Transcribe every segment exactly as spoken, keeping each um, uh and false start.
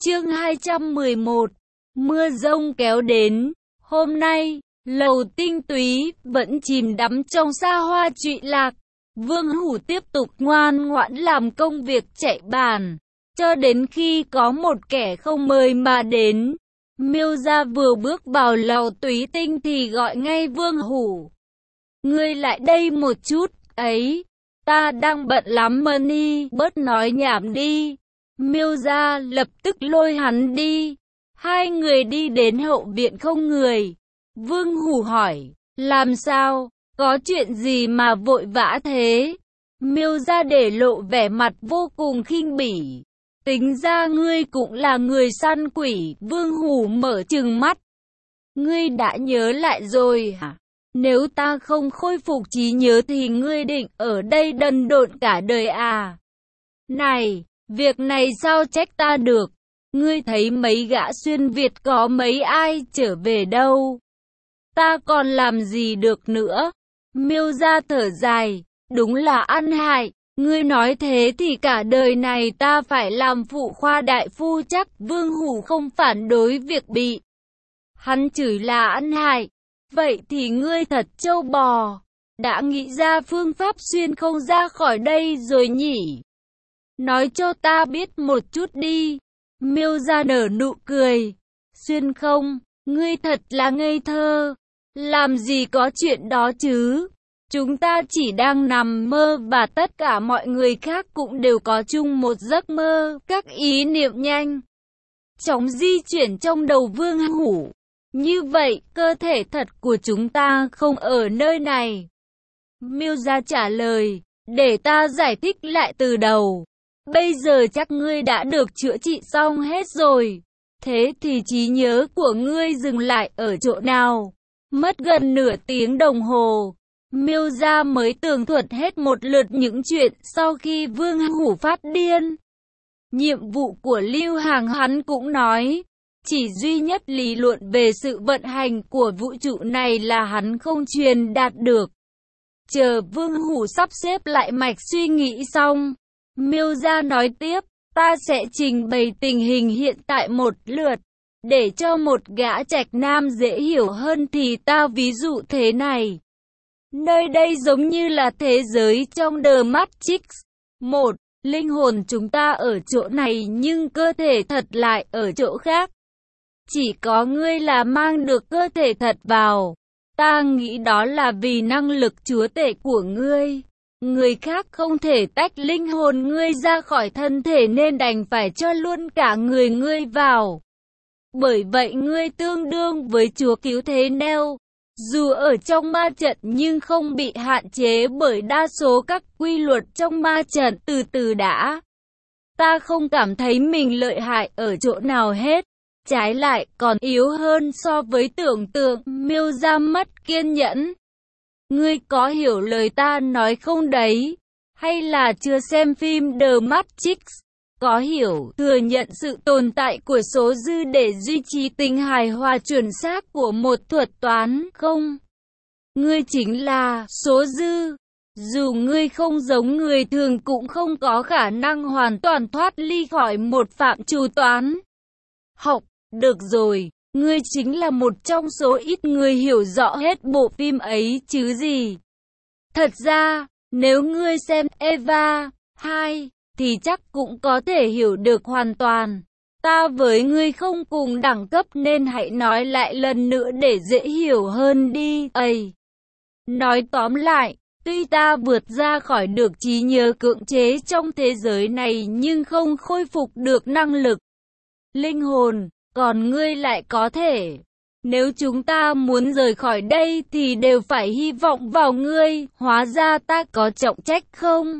Chương hai trăm mười một. Mưa giông kéo đến. Hôm nay, Lầu Tinh Túy vẫn chìm đắm trong xa hoa trụy lạc. Vương Hủ tiếp tục ngoan ngoãn làm công việc chạy bàn, cho đến khi có một kẻ không mời mà đến. Miêu gia vừa bước vào Lầu Túy Tinh thì gọi ngay Vương Hủ. Ngươi lại đây một chút, ấy, ta đang bận lắm Mani, bớt nói nhảm đi. Miêu gia lập tức lôi hắn đi. Hai người đi đến hậu viện không người. Vương Hủ hỏi, làm sao, có chuyện gì mà vội vã thế? Miêu gia để lộ vẻ mặt vô cùng khinh bỉ. Tính ra ngươi cũng là người săn quỷ. Vương Hủ mở trừng mắt. Ngươi đã nhớ lại rồi hả? Nếu ta không khôi phục trí nhớ thì ngươi định ở đây đần độn cả đời à? Này, việc này sao trách ta được? Ngươi thấy mấy gã xuyên Việt có mấy ai trở về đâu? Ta còn làm gì được nữa? Miêu gia thở dài, đúng là ăn hại. Ngươi nói thế thì cả đời này ta phải làm phụ khoa đại phu chắc. Vương Hủ không phản đối việc bị hắn chửi là ăn hại. Vậy thì ngươi thật trâu bò, đã nghĩ ra phương pháp xuyên không ra khỏi đây rồi nhỉ? Nói cho ta biết một chút đi. Miêu gia nở nụ cười. Xuyên không, ngươi thật là ngây thơ. Làm gì có chuyện đó chứ? Chúng ta chỉ đang nằm mơ và tất cả mọi người khác cũng đều có chung một giấc mơ. Các ý niệm nhanh chóng di chuyển trong đầu Vương Hủ. Như vậy, cơ thể thật của chúng ta không ở nơi này. Miêu gia trả lời, để ta giải thích lại từ đầu. Bây giờ chắc ngươi đã được chữa trị xong hết rồi. Thế thì trí nhớ của ngươi dừng lại ở chỗ nào? Mất gần nửa tiếng đồng hồ, Miêu gia mới tường thuật hết một lượt những chuyện sau khi Vương Hủ phát điên. Nhiệm vụ của Lưu Hàng hắn cũng nói. Chỉ duy nhất lý luận về sự vận hành của vũ trụ này là hắn không truyền đạt được. Chờ Vương Hủ sắp xếp lại mạch suy nghĩ xong, Miêu gia nói tiếp, ta sẽ trình bày tình hình hiện tại một lượt. Để cho một gã trạch nam dễ hiểu hơn thì ta ví dụ thế này. Nơi đây giống như là thế giới trong The Matrix. Một, linh hồn chúng ta ở chỗ này nhưng cơ thể thật lại ở chỗ khác. Chỉ có ngươi là mang được cơ thể thật vào. Ta nghĩ đó là vì năng lực chúa tể của ngươi. Người khác không thể tách linh hồn ngươi ra khỏi thân thể nên đành phải cho luôn cả người ngươi vào. Bởi vậy ngươi tương đương với chúa cứu thế Neo. Dù ở trong ma trận nhưng không bị hạn chế bởi đa số các quy luật trong ma trận. Từ từ đã. Ta không cảm thấy mình lợi hại ở chỗ nào hết. Trái lại còn yếu hơn so với tưởng tượng. Miêu gia mất kiên nhẫn. Ngươi có hiểu lời ta nói không đấy? Hay là chưa xem phim The Matrix? Có hiểu, thừa nhận sự tồn tại của số dư để duy trì tính hài hòa chuẩn xác của một thuật toán không? Ngươi chính là số dư. Dù ngươi không giống người thường cũng không có khả năng hoàn toàn thoát ly khỏi một phạm trù toán học. Được rồi, ngươi chính là một trong số ít người hiểu rõ hết bộ phim ấy chứ gì. Thật ra, nếu ngươi xem Eva hai, thì chắc cũng có thể hiểu được hoàn toàn. Ta với ngươi không cùng đẳng cấp nên hãy nói lại lần nữa để dễ hiểu hơn đi. Ây! Nói tóm lại, tuy ta vượt ra khỏi được trí nhớ cưỡng chế trong thế giới này nhưng không khôi phục được năng lực linh hồn. Còn ngươi lại có thể. Nếu chúng ta muốn rời khỏi đây thì đều phải hy vọng vào ngươi. Hóa ra ta có trọng trách không?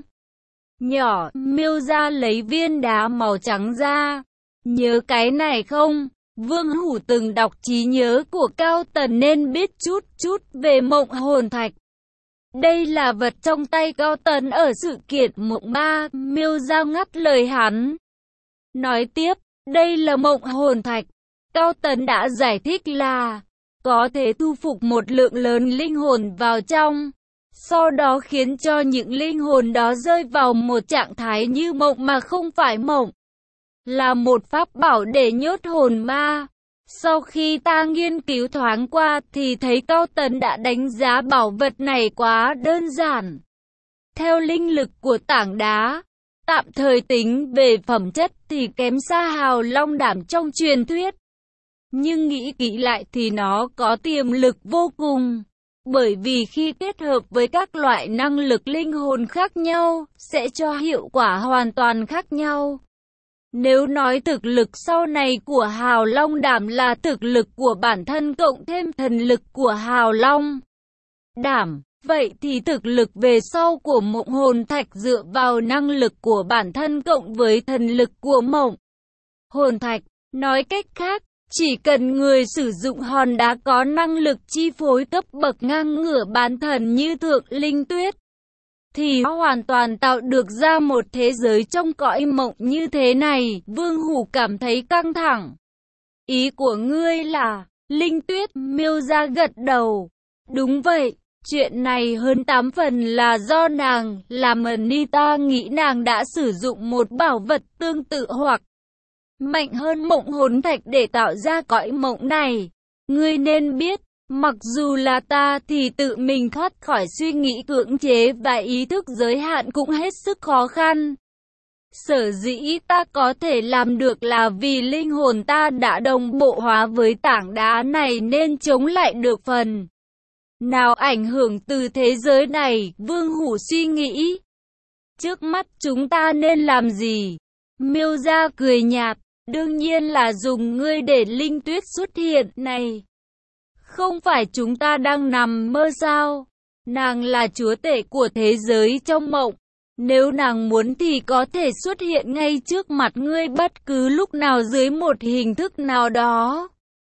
Nhỏ, Miêu gia lấy viên đá màu trắng ra. Nhớ cái này không? Vương Hủ từng đọc trí nhớ của Cao Tần nên biết chút chút về mộng hồn thạch. Đây là vật trong tay Cao Tần ở sự kiện mộng ma. Miêu gia ngắt lời hắn. Nói tiếp. Đây là mộng hồn thạch. Cao Tần đã giải thích là có thể thu phục một lượng lớn linh hồn vào trong, sau đó khiến cho những linh hồn đó rơi vào một trạng thái như mộng mà không phải mộng. là một pháp bảo để nhốt hồn ma. Sau khi ta nghiên cứu thoáng qua thì thấy Cao Tấn đã đánh giá bảo vật này quá đơn giản. Theo linh lực của tảng đá, tạm thời tính về phẩm chất thì kém xa hào long đảm trong truyền thuyết. Nhưng nghĩ kỹ lại thì nó có tiềm lực vô cùng. Bởi vì khi kết hợp với các loại năng lực linh hồn khác nhau, sẽ cho hiệu quả hoàn toàn khác nhau. Nếu nói thực lực sau này của Hào Long Đảm là thực lực của bản thân cộng thêm thần lực của Hào Long Đảm, vậy thì thực lực về sau của Mộng Hồn Thạch dựa vào năng lực của bản thân cộng với thần lực của Mộng Hồn Thạch. Nói cách khác, chỉ cần người sử dụng hòn đá có năng lực chi phối cấp bậc ngang ngửa bán thần như Thượng Linh Tuyết, thì hoàn toàn tạo được ra một thế giới trong cõi mộng như thế này. Vương Hủ cảm thấy căng thẳng. Ý của ngươi là, Linh Tuyết? Miêu Gia gật đầu. Đúng vậy, chuyện này hơn tám phần là do nàng làm. Anita nghĩ nàng đã sử dụng một bảo vật tương tự hoặc mạnh hơn Mộng Hồn Thạch để tạo ra cõi mộng này. Ngươi nên biết, mặc dù là ta thì tự mình thoát khỏi suy nghĩ cưỡng chế và ý thức giới hạn cũng hết sức khó khăn. Sở dĩ ta có thể làm được là vì linh hồn ta đã đồng bộ hóa với tảng đá này nên chống lại được phần nào ảnh hưởng từ thế giới này. Vương Hủ suy nghĩ. Trước mắt chúng ta nên làm gì? Miêu Gia cười nhạt. Đương nhiên là dùng ngươi để Linh Tuyết xuất hiện này. Không phải chúng ta đang nằm mơ sao? Nàng là chúa tể của thế giới trong mộng. Nếu nàng muốn thì có thể xuất hiện ngay trước mặt ngươi bất cứ lúc nào dưới một hình thức nào đó.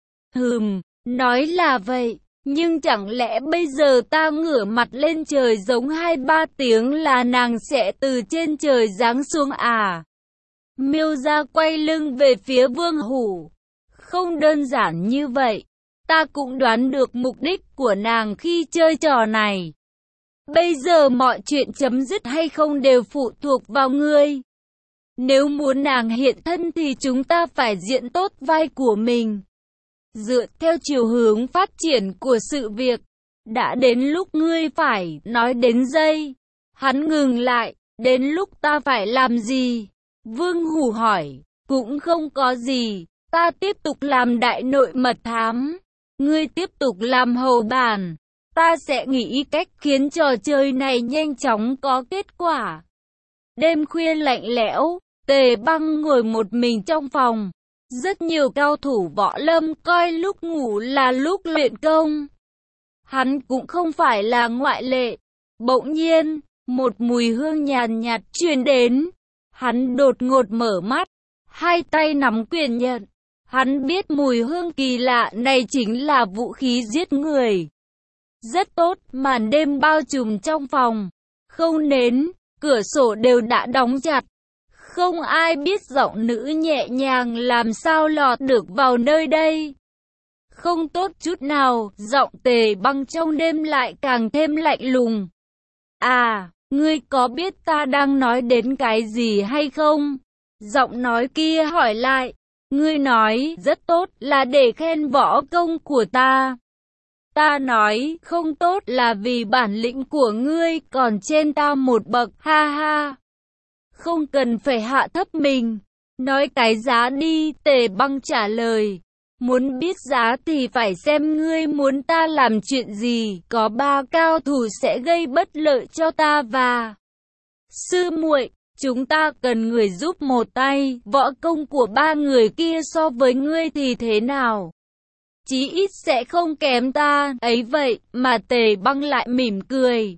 Hừm, nói là vậy. Nhưng chẳng lẽ bây giờ ta ngửa mặt lên trời giống hai ba tiếng là nàng sẽ từ trên trời giáng xuống à? Miêu Gia quay lưng về phía Vương Hủ. Không đơn giản như vậy. Ta cũng đoán được mục đích của nàng khi chơi trò này. Bây giờ mọi chuyện chấm dứt hay không đều phụ thuộc vào ngươi. Nếu muốn nàng hiện thân thì chúng ta phải diễn tốt vai của mình. Dựa theo chiều hướng phát triển của sự việc, đã đến lúc ngươi phải nói đến giây. Hắn ngừng lại, đến lúc ta phải làm gì? Vương Hủ hỏi. Cũng không có gì, ta tiếp tục làm đại nội mật thám. Ngươi tiếp tục làm hầu bàn. Ta sẽ nghĩ cách khiến trò chơi này nhanh chóng có kết quả. Đêm khuya lạnh lẽo, Tề Băng ngồi một mình trong phòng. Rất nhiều cao thủ võ lâm coi lúc ngủ là lúc luyện công. Hắn cũng không phải là ngoại lệ. Bỗng nhiên, một mùi hương nhàn nhạt truyền đến. Hắn đột ngột mở mắt, hai tay nắm quyền nhận. Hắn biết mùi hương kỳ lạ này chính là vũ khí giết người. Rất tốt, màn đêm bao trùm trong phòng. Không nến, cửa sổ đều đã đóng chặt. Không ai biết giọng nữ nhẹ nhàng làm sao lọt được vào nơi đây. Không tốt chút nào, giọng Tề Băng trong đêm lại càng thêm lạnh lùng. À, ngươi có biết ta đang nói đến cái gì hay không? Giọng nói kia hỏi lại. Ngươi nói rất tốt là để khen võ công của ta. Ta nói không tốt là vì bản lĩnh của ngươi còn trên ta một bậc, ha ha. Không cần phải hạ thấp mình. Nói cái giá đi, Tề Băng trả lời. Muốn biết giá thì phải xem ngươi muốn ta làm chuyện gì. Có ba cao thủ sẽ gây bất lợi cho ta và sư muội. Chúng ta cần người giúp một tay. Võ công của ba người kia so với ngươi thì thế nào? Chí ít sẽ không kém ta. Ấy vậy mà Tề Băng lại mỉm cười.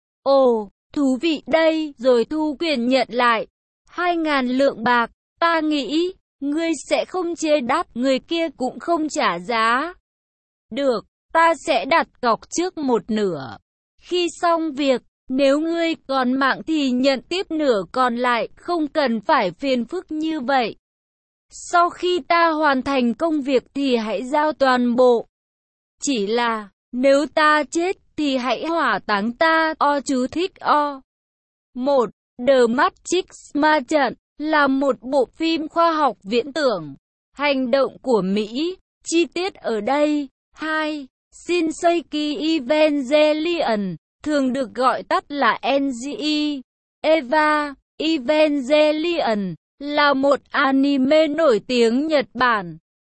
Ồ, thú vị đây. Rồi thu quyền nhận lại. Hai ngàn lượng bạc. Ta nghĩ ngươi sẽ không chê đắt. Người kia cũng không trả giá. Được, ta sẽ đặt cọc trước một nửa. Khi xong việc, nếu ngươi còn mạng thì nhận tiếp nửa còn lại, không cần phải phiền phức như vậy. Sau khi ta hoàn thành công việc thì hãy giao toàn bộ. Chỉ là, nếu ta chết thì hãy hỏa táng ta. O chú thích O. một. The Matrix ma trận. là một bộ phim khoa học viễn tưởng, hành động của Mỹ. Chi tiết ở đây. hai. Shinseiki Evangelion, thường được gọi tắt là en giê e. Eva Evangelion là một anime nổi tiếng Nhật Bản,